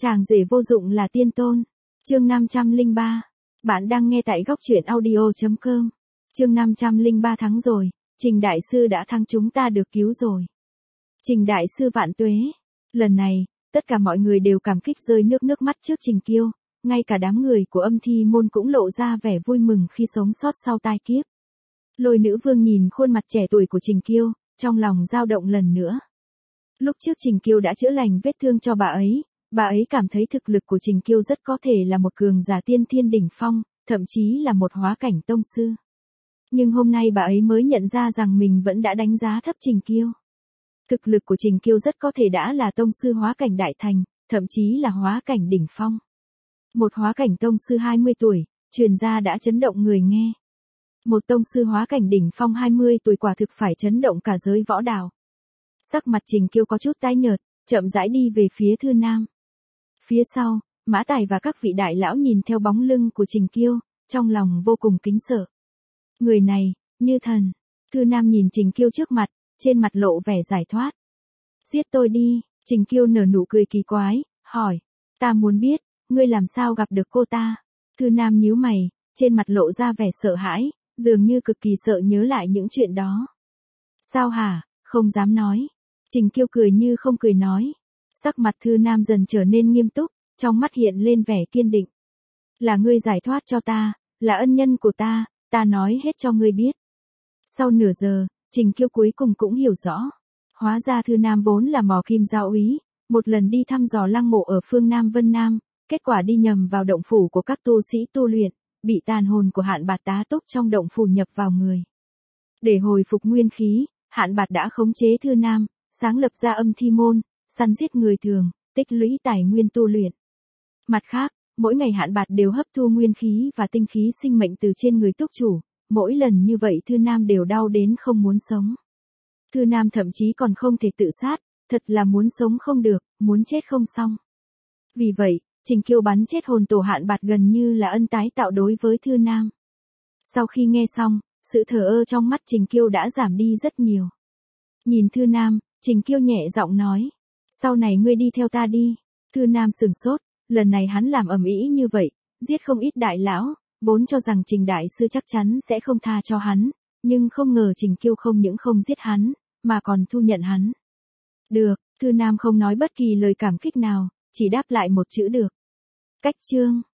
Chàng rể vô dụng là tiên tôn. Chương 503. Bạn đang nghe tại góc truyện audio.com. Chương 503 thắng rồi, Trình Đại Sư đã thắng, chúng ta được cứu rồi. Trình Đại Sư vạn tuế. Lần này, tất cả mọi người đều cảm kích rơi nước mắt trước Trình Kiêu, ngay cả đám người của Âm Thi môn cũng lộ ra vẻ vui mừng khi sống sót sau tai kiếp. Lôi Nữ Vương nhìn khuôn mặt trẻ tuổi của Trình Kiêu, trong lòng dao động lần nữa. Lúc trước Trình Kiêu đã chữa lành vết thương cho bà ấy cảm thấy thực lực của Trình Kiêu rất có thể là một cường giả tiên thiên đỉnh phong, thậm chí là một hóa cảnh tông sư. Nhưng hôm nay bà ấy mới nhận ra rằng mình vẫn đã đánh giá thấp Trình Kiêu. Thực lực của Trình Kiêu rất có thể đã là tông sư hóa cảnh đại thành, thậm chí là hóa cảnh đỉnh phong. Một hóa cảnh tông sư 20 tuổi, truyền ra đã chấn động người nghe. Một tông sư hóa cảnh đỉnh phong 20 tuổi quả thực phải chấn động cả giới võ đạo. Sắc mặt Trình Kiêu có chút tái nhợt, chậm rãi đi về phía Thư Nam. Phía sau, Mã Tài và các vị đại lão nhìn theo bóng lưng của Trình Kiêu, trong lòng vô cùng kính sợ. Người này, như thần. Thư Nam nhìn Trình Kiêu trước mặt, trên mặt lộ vẻ giải thoát. Giết tôi đi. Trình Kiêu nở nụ cười kỳ quái, hỏi. Ta muốn biết, ngươi làm sao gặp được cô ta? Thư Nam nhíu mày, trên mặt lộ ra vẻ sợ hãi, dường như cực kỳ sợ nhớ lại những chuyện đó. Sao hả, không dám nói. Trình Kiêu cười như không cười nói. Sắc mặt Thư Nam dần trở nên nghiêm túc, trong mắt hiện lên vẻ kiên định. Là ngươi giải thoát cho ta, là ân nhân của ta nói hết cho ngươi biết. Sau nửa giờ, Trình Kiêu cuối cùng cũng hiểu rõ. Hóa ra Thư Nam vốn là mò kim giáo úy, một lần đi thăm dò lăng mộ ở phương Nam Vân Nam, kết quả đi nhầm vào động phủ của các tu sĩ tu luyện, bị tàn hồn của Hạn Bạt tá túc trong động phủ nhập vào người. Để hồi phục nguyên khí, Hạn Bạt đã khống chế Thư Nam, sáng lập ra Âm Thi môn, săn giết người thường, tích lũy tài nguyên tu luyện. Mặt khác, mỗi ngày Hạn Bạt đều hấp thu nguyên khí và tinh khí sinh mệnh từ trên người túc chủ, mỗi lần như vậy Thư Nam đều đau đến không muốn sống. Thư Nam thậm chí còn không thể tự sát, thật là muốn sống không được, muốn chết không xong. Vì vậy, Trình Kiêu bắn chết hồn tổ Hạn Bạt gần như là ân tái tạo đối với Thư Nam. Sau khi nghe xong, sự thờ ơ trong mắt Trình Kiêu đã giảm đi rất nhiều. Nhìn Thư Nam, Trình Kiêu nhẹ giọng nói. Sau này ngươi đi theo ta đi. Thư Nam sửng sốt, lần này hắn làm ầm ĩ như vậy, giết không ít đại lão, vốn cho rằng Trình Đại Sư chắc chắn sẽ không tha cho hắn, nhưng không ngờ Trình Kiêu không những không giết hắn, mà còn thu nhận hắn. Được, Thư Nam không nói bất kỳ lời cảm kích nào, chỉ đáp lại một chữ được. Cách chương.